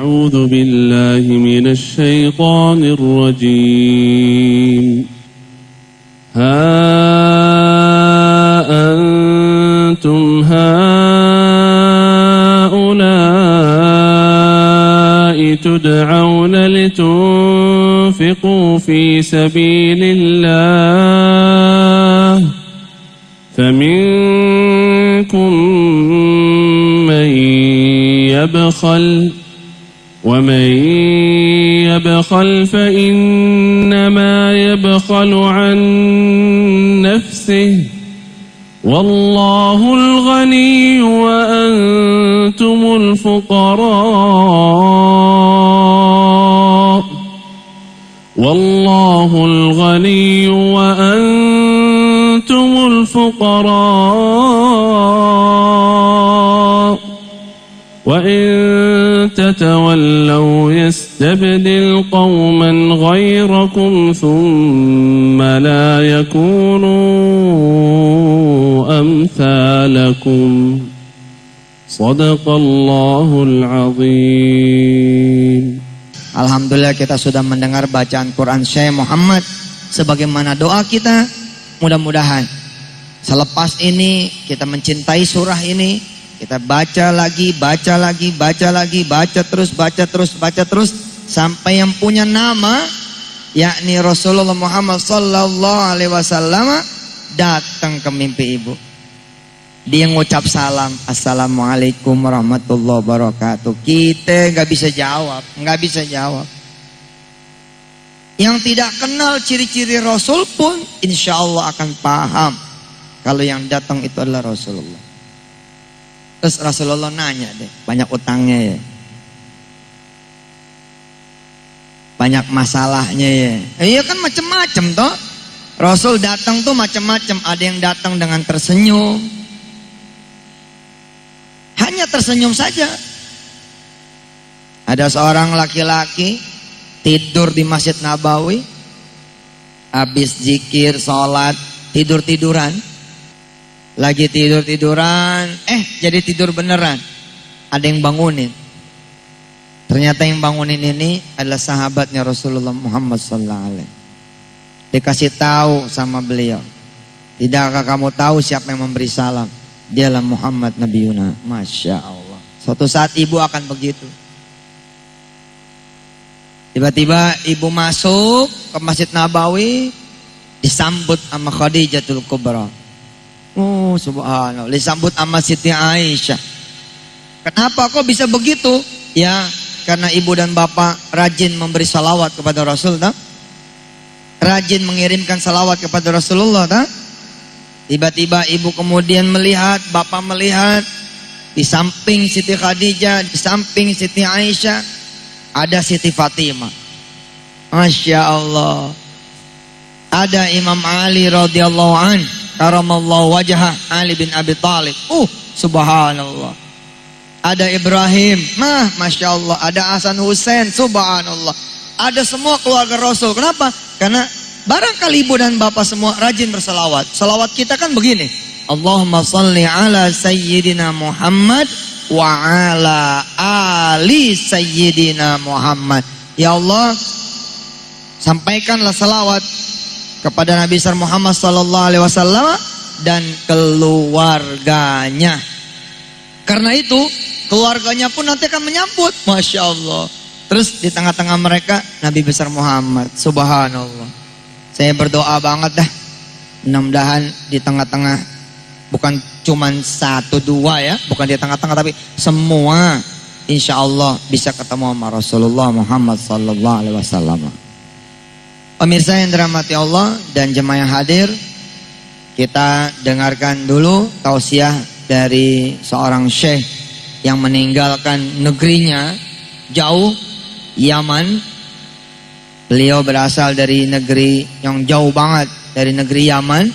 أعوذ بالله من الشيطان الرجيم ها أنتم هؤلاء تدعون لتنفقوا في سبيل الله فمنكم من يبخل ومن يبخل فإنما يبخل عن نفسه والله الغني وأنتم الفقراء والله الغني وأنتم الفقراء وإن تتولوا يستبدل قوما غيركم ثم لا يكونوا أمثالكم صدق الله العظيم. Alhamdulillah kita sudah mendengar bacaan Quran Syekh Muhammad sebagaimana doa kita. Mudah-mudahan selepas ini kita mencintai surah ini, kita baca lagi, baca lagi, baca lagi, baca terus sampai yang punya nama yakni Rasulullah Muhammad sallallahu alaihi wasallam datang ke mimpi ibu. Dia ngucap salam, assalamualaikum warahmatullahi wabarakatuh. Kita nggak bisa jawab. Yang tidak kenal ciri-ciri Rasul pun insya Allah akan paham kalau yang datang itu adalah Rasulullah. Terus Rasulullah nanya deh, banyak utangnya ya, banyak masalahnya ya. Iya kan macam-macam toh. Rasul datang tuh macam-macam. Ada yang datang dengan tersenyum, hanya tersenyum saja. Ada seorang laki-laki tidur di Masjid Nabawi, habis zikir, sholat, tidur-tiduran. Lagi tidur-tiduran, jadi tidur beneran. Ada yang bangunin. Ternyata yang bangunin ini adalah sahabatnya Rasulullah Muhammad SAW. Dikasih tahu sama beliau, tidakkah kamu tahu siapa yang memberi salam? Dialah Muhammad Nabi Yuna. Masya Allah. Suatu saat ibu akan begitu. Tiba-tiba ibu masuk ke Masjid Nabawi, disambut sama Khadijatul Kubra. Oh subhanallah, disambut sama Siti Aisyah. Kenapa kok bisa begitu? Ya karena ibu dan bapak rajin memberi salawat kepada Rasul, tak? Rajin mengirimkan salawat kepada Rasulullah, tak? Tiba-tiba ibu kemudian melihat, bapak melihat, di samping Siti Khadijah, di samping Siti Aisyah, ada Siti Fatimah. Masya Allah. Ada Imam Ali radhiyallahu an, karamallahu wajhah, Ali bin Abi Thalib. Subhanallah. Ada Ibrahim, Masya Allah. Ada Hasan Hussein, subhanallah. Ada semua keluarga Rasul. Kenapa? Karena barangkali ibu dan bapak semua rajin berselawat. Selawat kita kan begini. Allahumma salli ala sayyidina Muhammad wa ala ali sayyidina Muhammad. Ya Allah, sampaikanlah selawat kepada Nabi besar Muhammad sallallahu alaihi wasallam dan keluarganya. Karena itu keluarganya pun nanti akan menyambut. Masya Allah. Terus di tengah-tengah mereka Nabi besar Muhammad. Subhanallah. Saya berdoa banget dah, mudah-mudahan di tengah-tengah, bukan cuman 1, 2 ya, bukan di tengah-tengah, tapi semua insya Allah bisa ketemu sama Rasulullah Muhammad sallallahu alaihi wasallam. Pemirsa yang dirahmati Allah dan jemaah yang hadir, kita dengarkan dulu tausiah dari seorang syekh yang meninggalkan negerinya jauh, Yaman. Beliau berasal dari negeri yang jauh banget, dari negeri Yaman.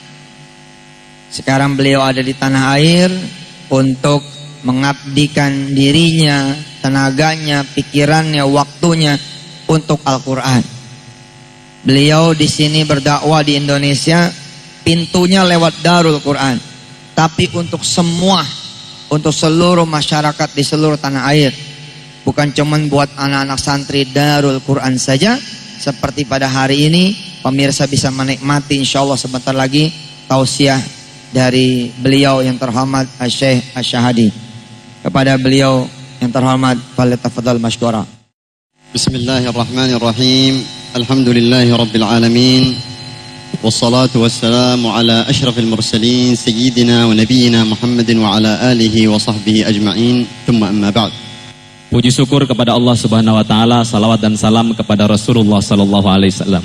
Sekarang beliau ada di tanah air untuk mengabdikan dirinya, tenaganya, pikirannya, waktunya untuk Al-Quran. Beliau di sini berdakwah di Indonesia, pintunya lewat Darul Quran. Tapi untuk semua, untuk seluruh masyarakat di seluruh tanah air, bukan cuman buat anak-anak santri Darul Quran saja. Seperti pada hari ini pemirsa bisa menikmati insyaallah sebentar lagi tausiah dari beliau yang terhormat Syekh Asy-Syahadi. Kepada beliau yang terhormat falyatafadhal masykura. Bismillahirrahmanirrahim. Alhamdulillahi rabbil alamin. Wassalatu wassalamu ala asyrafil mursalin sayyidina wa nabiyyina Muhammadin wa ala alihi wa sahbihi ajma'in. Tsumma amma ba'd. Puji syukur kepada Allah Subhanahu wa taala, salawat dan salam kepada Rasulullah sallallahu alaihi wasallam.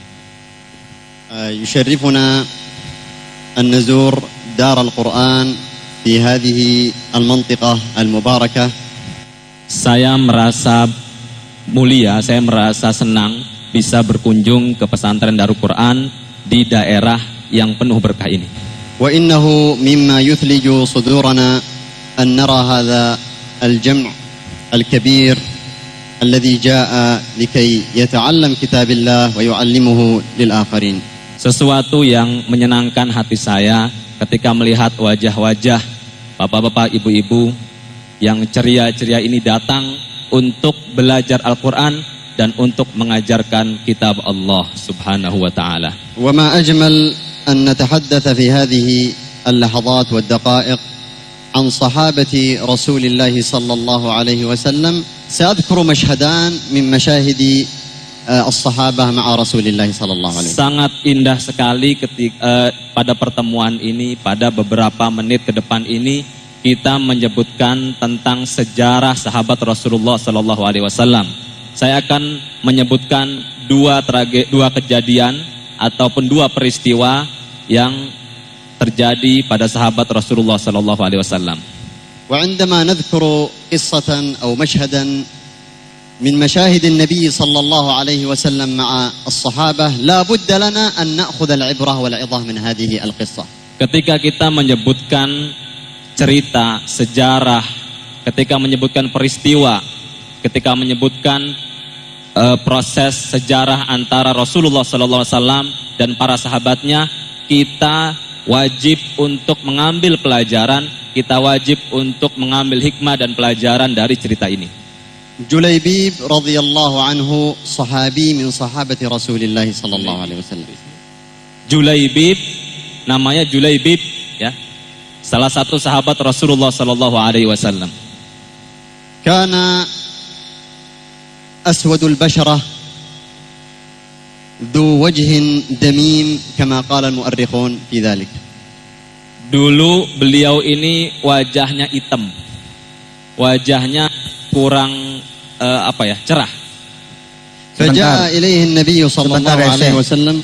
Yusharrifuna an nazur dar al-Quran fi hadhihi al-mantiqah al-mubarakah. Saya merasa mulia, saya merasa senang bisa berkunjung ke pesantren Darul Quran di daerah yang penuh berkah ini. Wa innahu mimma yuthliju sudurana an nara hadha al-jam' al-kabir alladhi jaa likay yata'allam kitabillah wa yu'allimuhu lil akharin. Sesuatu yang menyenangkan hati saya ketika melihat wajah-wajah bapak-bapak, ibu-ibu yang ceria-ceria ini datang untuk belajar Al-Quran dan untuk mengajarkan kitab Allah Subhanahu wa ta'ala. Wa ma ajmal an natahaddatha fi hadhihi al-lahadhat wa ad-daqa'iq an sahabati Rasulillah sallallahu alaihi wasallam. Sa'adhkuru mashhadan min mashahidi as-sahabah ma'a Rasulillah sallallahu alaihi wasallam. Sangat indah sekali ketika pada pertemuan ini, pada beberapa menit ke depan ini kita menyebutkan tentang sejarah sahabat Rasulullah sallallahu alaihi wasallam. Saya akan menyebutkan dua kejadian ataupun dua peristiwa yang terjadi pada sahabat Rasulullah sallallahu alaihi wasallam. Wa 'indama nadhkuru qissatan aw mashhadan min mashahid an-nabi sallallahu alaihi wasallam ma'a as-sahabah, la budda lana an na'khudha al-'ibrah wal 'idhah min hadhihi al-qissah. Ketika kita menyebutkan cerita, sejarah, ketika menyebutkan peristiwa, ketika menyebutkan proses sejarah antara Rasulullah SAW dan para sahabatnya, kita wajib untuk mengambil pelajaran, kita wajib untuk mengambil hikmah dan pelajaran dari cerita ini. Julaibib radhiyallahu anhu sahabi min sahabati Rasulillah sallallahu alaihi wasallam. Julaibib, namanya Julaibib ya. Salah satu sahabat Rasulullah sallallahu alaihi wasallam. Kana aswadul basharah dhu wajhin damim kama qala al-mu'arrikhun fi dhalik. Dulu beliau ini wajahnya hitam. Wajahnya kurang cerah. Faja'a ilaihi an-nabiy sallallahu alaihi wasallam.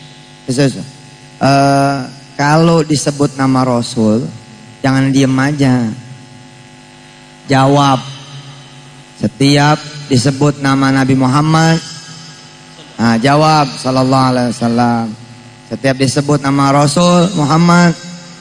Kalau disebut nama Rasul, jangan diem aja. Jawab. Setiap disebut nama Nabi Muhammad, jawab sallallahu alaihi wasallam. Setiap disebut nama Rasul Muhammad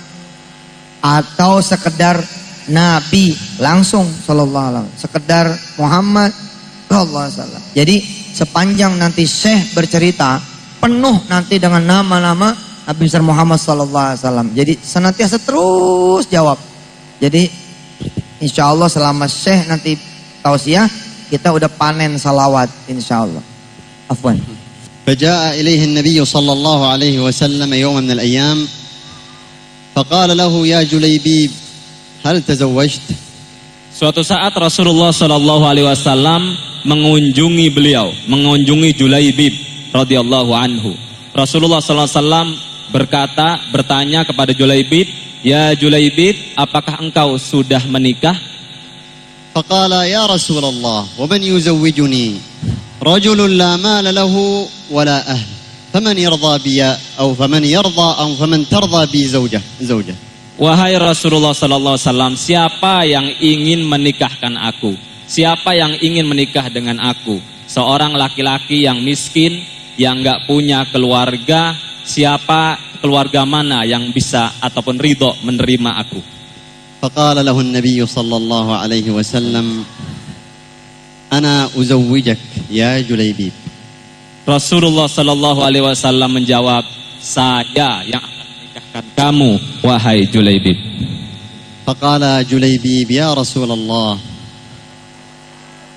atau sekedar Nabi, langsung sallallahu alaihi wasallam. Sekedar Muhammad sallallahu alaihi wasallam. Jadi sepanjang nanti Syekh bercerita penuh nanti dengan nama-nama Nabi besar Muhammad sallallahu alaihi wasallam. Jadi senantiasa terus jawab. Jadi insyaallah selama Syekh nanti tausiah, kita udah panen salawat insyaallah. Afwan. Faja'a ilaihi an-nabiy sallallahu alaihi wasallam yawman min al-ayyam faqala lahu ya Julaibib hal tazawwajt? Suatu saat Rasulullah sallallahu alaihi wasallam mengunjungi beliau, mengunjungi Julaibib radhiyallahu anhu. Rasulullah sallallahu alaihi wasallam bertanya kepada Julaibib, "Ya Julaibib, apakah engkau sudah menikah?" Faqala ya Rasulullah, "Wa man yuzawwijuni? Rajulun la mala lahu wa la ahl. Faman yarda bi aw faman yarda aw faman tarda bi zawjah." Wahai Rasulullah sallallahu alaihi wasallam, siapa yang ingin menikahkan aku? Siapa yang ingin menikah dengan aku? Seorang laki-laki yang miskin, yang enggak punya keluarga. Siapa keluarga mana yang bisa ataupun ridho menerima aku? Faqala lahu an-nabiy sallallahu alaihi wasallam, "Ana uzawwijak ya Julaibib." Rasulullah sallallahu alaihi wasallam menjawab, "Saya yang akan menikahkan kamu wahai Julaibib." Faqala Julaibib, "Ya Rasulullah,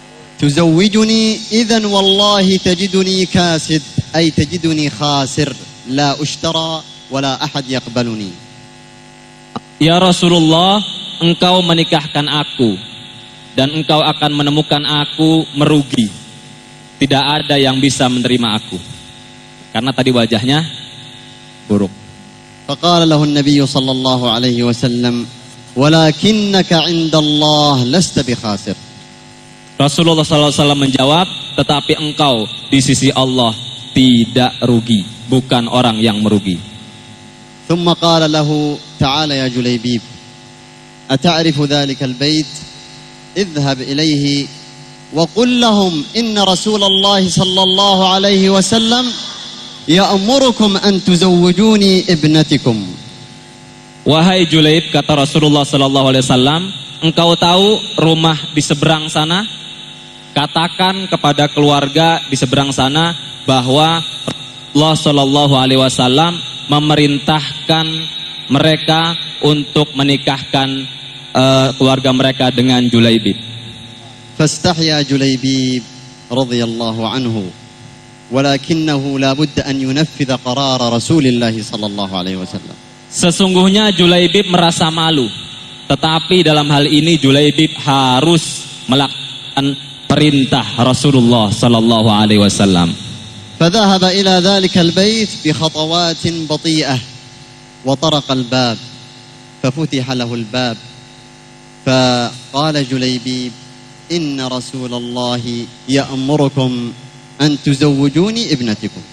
تزوجني إذن والله تجدني كاسد أي تجدني خاسر لا أشترى ولا أحد يقبلني. Ya Rasulullah, engkau menikahkan aku dan engkau akan menemukan aku merugi. Tidak ada yang bisa menerima aku karena tadi wajahnya buruk. فقال له النبي صلى الله عليه وسلم ولكنك عند الله لست بخاسر. Rasulullah SAW menjawab, tetapi engkau di sisi Allah tidak rugi, bukan orang yang merugi. ثم قال له تعال يا جليبيب أتعرف ذلك البيت اذهب إليه وقل لهم إن رسول الله صلى الله عليه وسلم يأمركم أن تزوجوني ابنتكم. Wahai Julaib, kata Rasulullah SAW, engkau tahu rumah di seberang sana? Katakan kepada keluarga di seberang sana bahwa Allah SAW memerintahkan mereka untuk menikahkan keluarga mereka dengan Julaibib. فاستحيا جليبيب رضي الله عنه ولكنه لا بد أن ينفذ قرار رسول الله صلى الله عليه وسلم. Sesungguhnya Julaibib merasa malu, tetapi dalam hal ini Julaibib harus melakukan perintah Rasulullah sallallahu alaihi wasallam. فذهب إلى ذلك البيت بخطوات بطيئة وطرق الباب ففتح له الباب فقال جليبيب إن رسول الله يأمركم أن تزوجوني ابنتكم.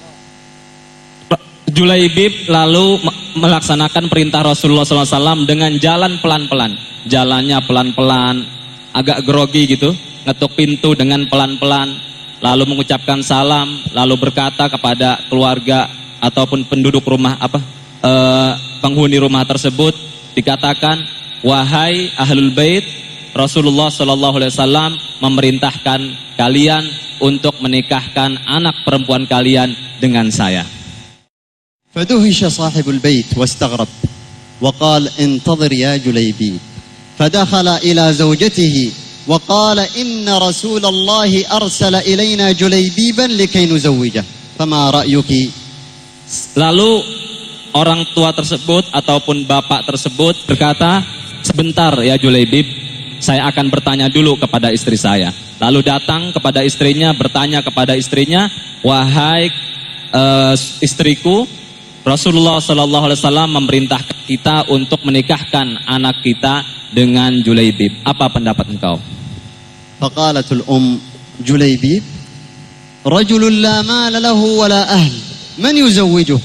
Julaibib lalu melaksanakan perintah Rasulullah SAW dengan jalan pelan-pelan. Jalannya pelan-pelan, agak grogi gitu, ngetuk pintu dengan pelan-pelan, lalu mengucapkan salam, lalu berkata kepada keluarga ataupun penduduk rumah penghuni rumah tersebut, dikatakan, wahai ahlul bait, Rasulullah SAW memerintahkan kalian untuk menikahkan anak perempuan kalian dengan saya. فدهش صاحب البيت واستغرب وقال انتظر يا جليبيب فدخل إلى زوجته وقال إن رسول الله أرسل إلينا جليبيبا لكي نزوجه فما رأيك. Lalu orang tua tersebut ataupun bapak tersebut berkata, sebentar ya Julaibib, saya akan bertanya dulu kepada istri saya. Lalu datang kepada istrinya, bertanya kepada istrinya, wahai istriku, Rasulullah SAW memerintahkan kita untuk menikahkan anak kita dengan Julaibib. Apa pendapat engkau? فقالت الأم جليبيب رجل لا مال له ولا أهل من يزوجه.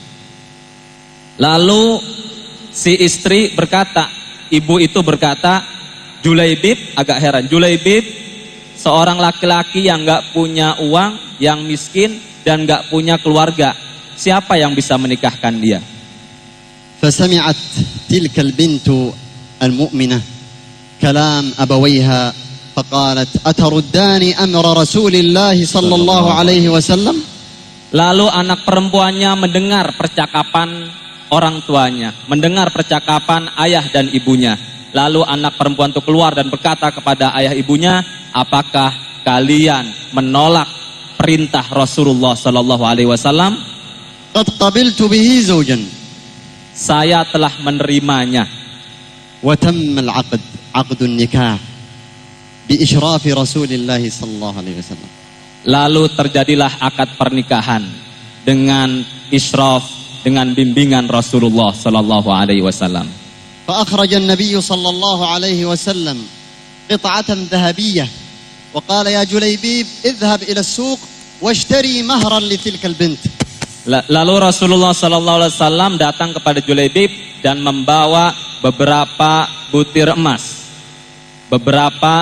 Lalu si istri berkata, ibu itu berkata, Julaibib, agak heran, Julaibib seorang laki-laki yang gak punya uang, yang miskin dan gak punya keluarga. Siapa yang bisa menikahkan dia? فسمعت تلك البنت المؤمنة كلام أبويها فقالت أترداني أمر رسول الله صلى الله عليه وسلم. Lalu anak perempuannya mendengar percakapan orang tuanya, mendengar percakapan ayah dan ibunya. Lalu anak perempuan itu keluar dan berkata kepada ayah ibunya, apakah kalian menolak perintah Rasulullah sallallahu alaihi wasallam? قد قبلت به زوجا. Saya telah menerimanya. وتم العقد عقد النكاح بإشراف رسول الله صلى الله عليه وسلم. Lalu terjadilah akad pernikahan dengan israf, dengan bimbingan Rasulullah sallallahu alaihi wasallam. فأخرج النبي صلى الله عليه وسلم قطعة ذهبية وقال يا جليبيب اذهب إلى السوق واشتري مهرا لتلك البنت. Lalu Rasulullah SAW datang kepada Julaibib dan membawa beberapa butir emas, beberapa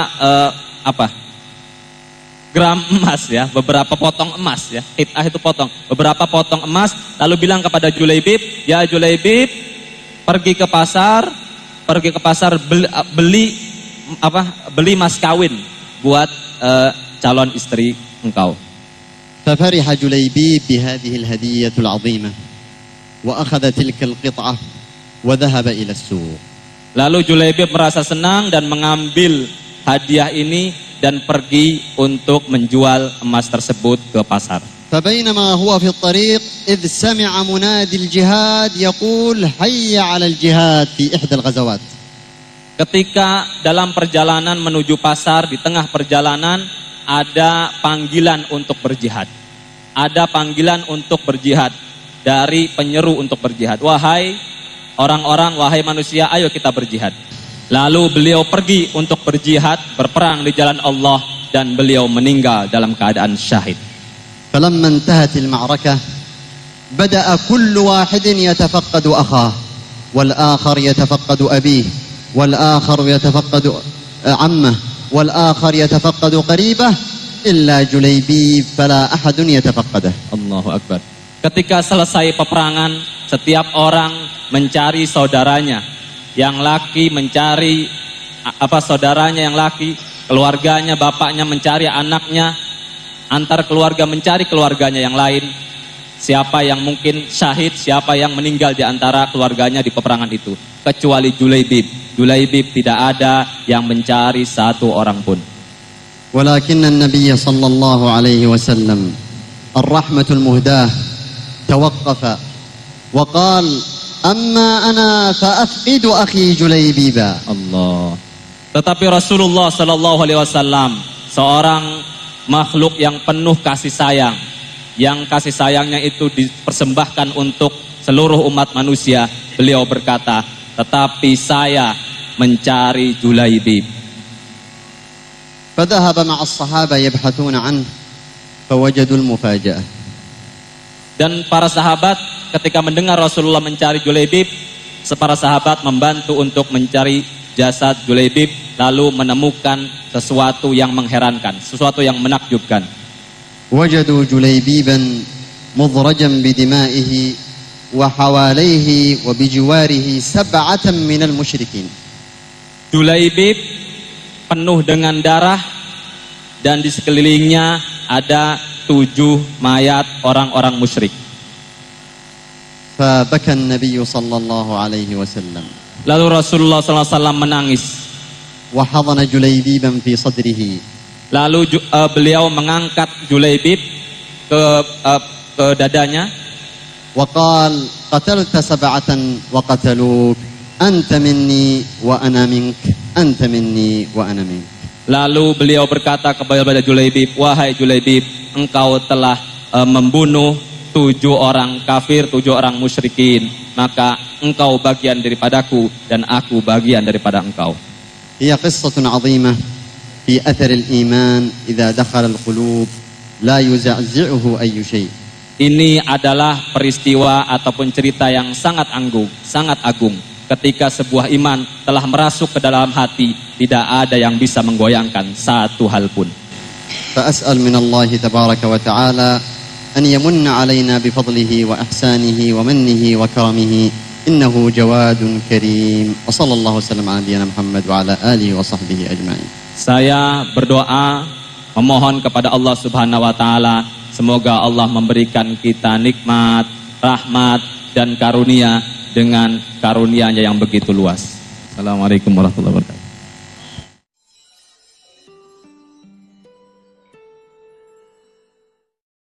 gram emas ya, beberapa potong emas ya, qit'ah itu potong, beberapa potong emas. Lalu bilang kepada Julaibib, ya Julaibib, pergi ke pasar beli mas kawin buat calon istri engkau. ففرح جليبيب بهذه الهدية العظيمة وأخذ تلك القطعة وذهب إلى السوق. Lalu Julaibib merasa senang dan mengambil hadiah ini dan pergi untuk menjual emas tersebut ke pasar. فبينما هو في الطريق إذ سمع منادي الجهاد يقول حي على الجهاد في إحدى الغزوات. Ketika dalam perjalanan menuju pasar, di tengah perjalanan ada panggilan untuk berjihad. Ada panggilan untuk berjihad dari penyeru untuk berjihad. Wahai orang-orang, wahai manusia, ayo kita berjihad. Lalu beliau pergi untuk berjihad, berperang di jalan Allah, dan beliau meninggal dalam keadaan syahid. فلما انتهت المعركة بدأ كل واحد يتفقد أخاه والآخر يتفقد أبيه والآخر يتفقد عمه والآخر يتفقد قريبه إلا جليبيب فلا أحد يتفقده. Allahu Akbar. Ketika selesai peperangan, setiap orang mencari saudaranya. Yang laki mencari saudaranya yang laki, keluarganya, bapaknya mencari anaknya, antar keluarga mencari keluarganya yang lain. Siapa yang mungkin syahid, siapa yang meninggal di antara keluarganya di peperangan itu, kecuali Julaibib. Julaibib tidak ada yang mencari satu orang pun. ولكن النبي صلى الله عليه وسلم الرحمة المهداة توقف وقال أما أنا فأفقد أخي جليبيبا. Allah. Tetapi Rasulullah sallallahu alaihi wasallam seorang makhluk yang penuh kasih sayang, yang kasih sayangnya itu dipersembahkan untuk seluruh umat manusia. Beliau berkata, tetapi saya mencari Julaibib. فذهب مع الصحابة يبحثون عنه فوجدوا المفاجأة. Dan para sahabat ketika mendengar Rasulullah mencari Julaibib, para sahabat membantu untuk mencari jasad Julaibib, lalu menemukan sesuatu yang mengherankan, sesuatu yang menakjubkan. وجدوا جليبيبا مضرجا بدمائه وحواليه وبجواره 7 من المشركين. Julaibib penuh dengan darah dan di sekelilingnya ada 7 mayat orang-orang musyrik. فبكى النبي صلى الله عليه وسلم. Lalu Rasulullah SAW menangis. وحضن جليبيبا في صدره. Lalu beliau mengangkat Julaibib ke dadanya. وقال قتلت 7 وقتلوك أنت مني وأنا منك أنت مني وأنا منك. Lalu beliau berkata kepada Julaibib, wahai Julaibib, engkau telah membunuh 7 orang kafir, 7 orang musyrikin, maka engkau bagian daripadaku dan aku bagian daripada engkau. هي قصة عظيمة في أثر الإيمان إذا دخل القلوب لا يزعزعه أي شيء. Ini adalah peristiwa ataupun cerita yang sangat agung. Ketika sebuah iman telah merasuk ke dalam hati, tidak ada yang bisa menggoyangkan satu hal pun. فأسأل من الله تبارك وتعالى أن يمن علينا بفضله وإحسانه ومنه وكرمه إنه جواد كريم وصلى الله وسلم على نبينا محمد وعلى آله وصحبه أجمعين. Saya berdoa memohon kepada Allah Subhanahu wa taala, semoga Allah memberikan kita nikmat, rahmat dan karunia dengan karunia-Nya yang begitu luas. Assalamualaikum warahmatullahi wabarakatuh.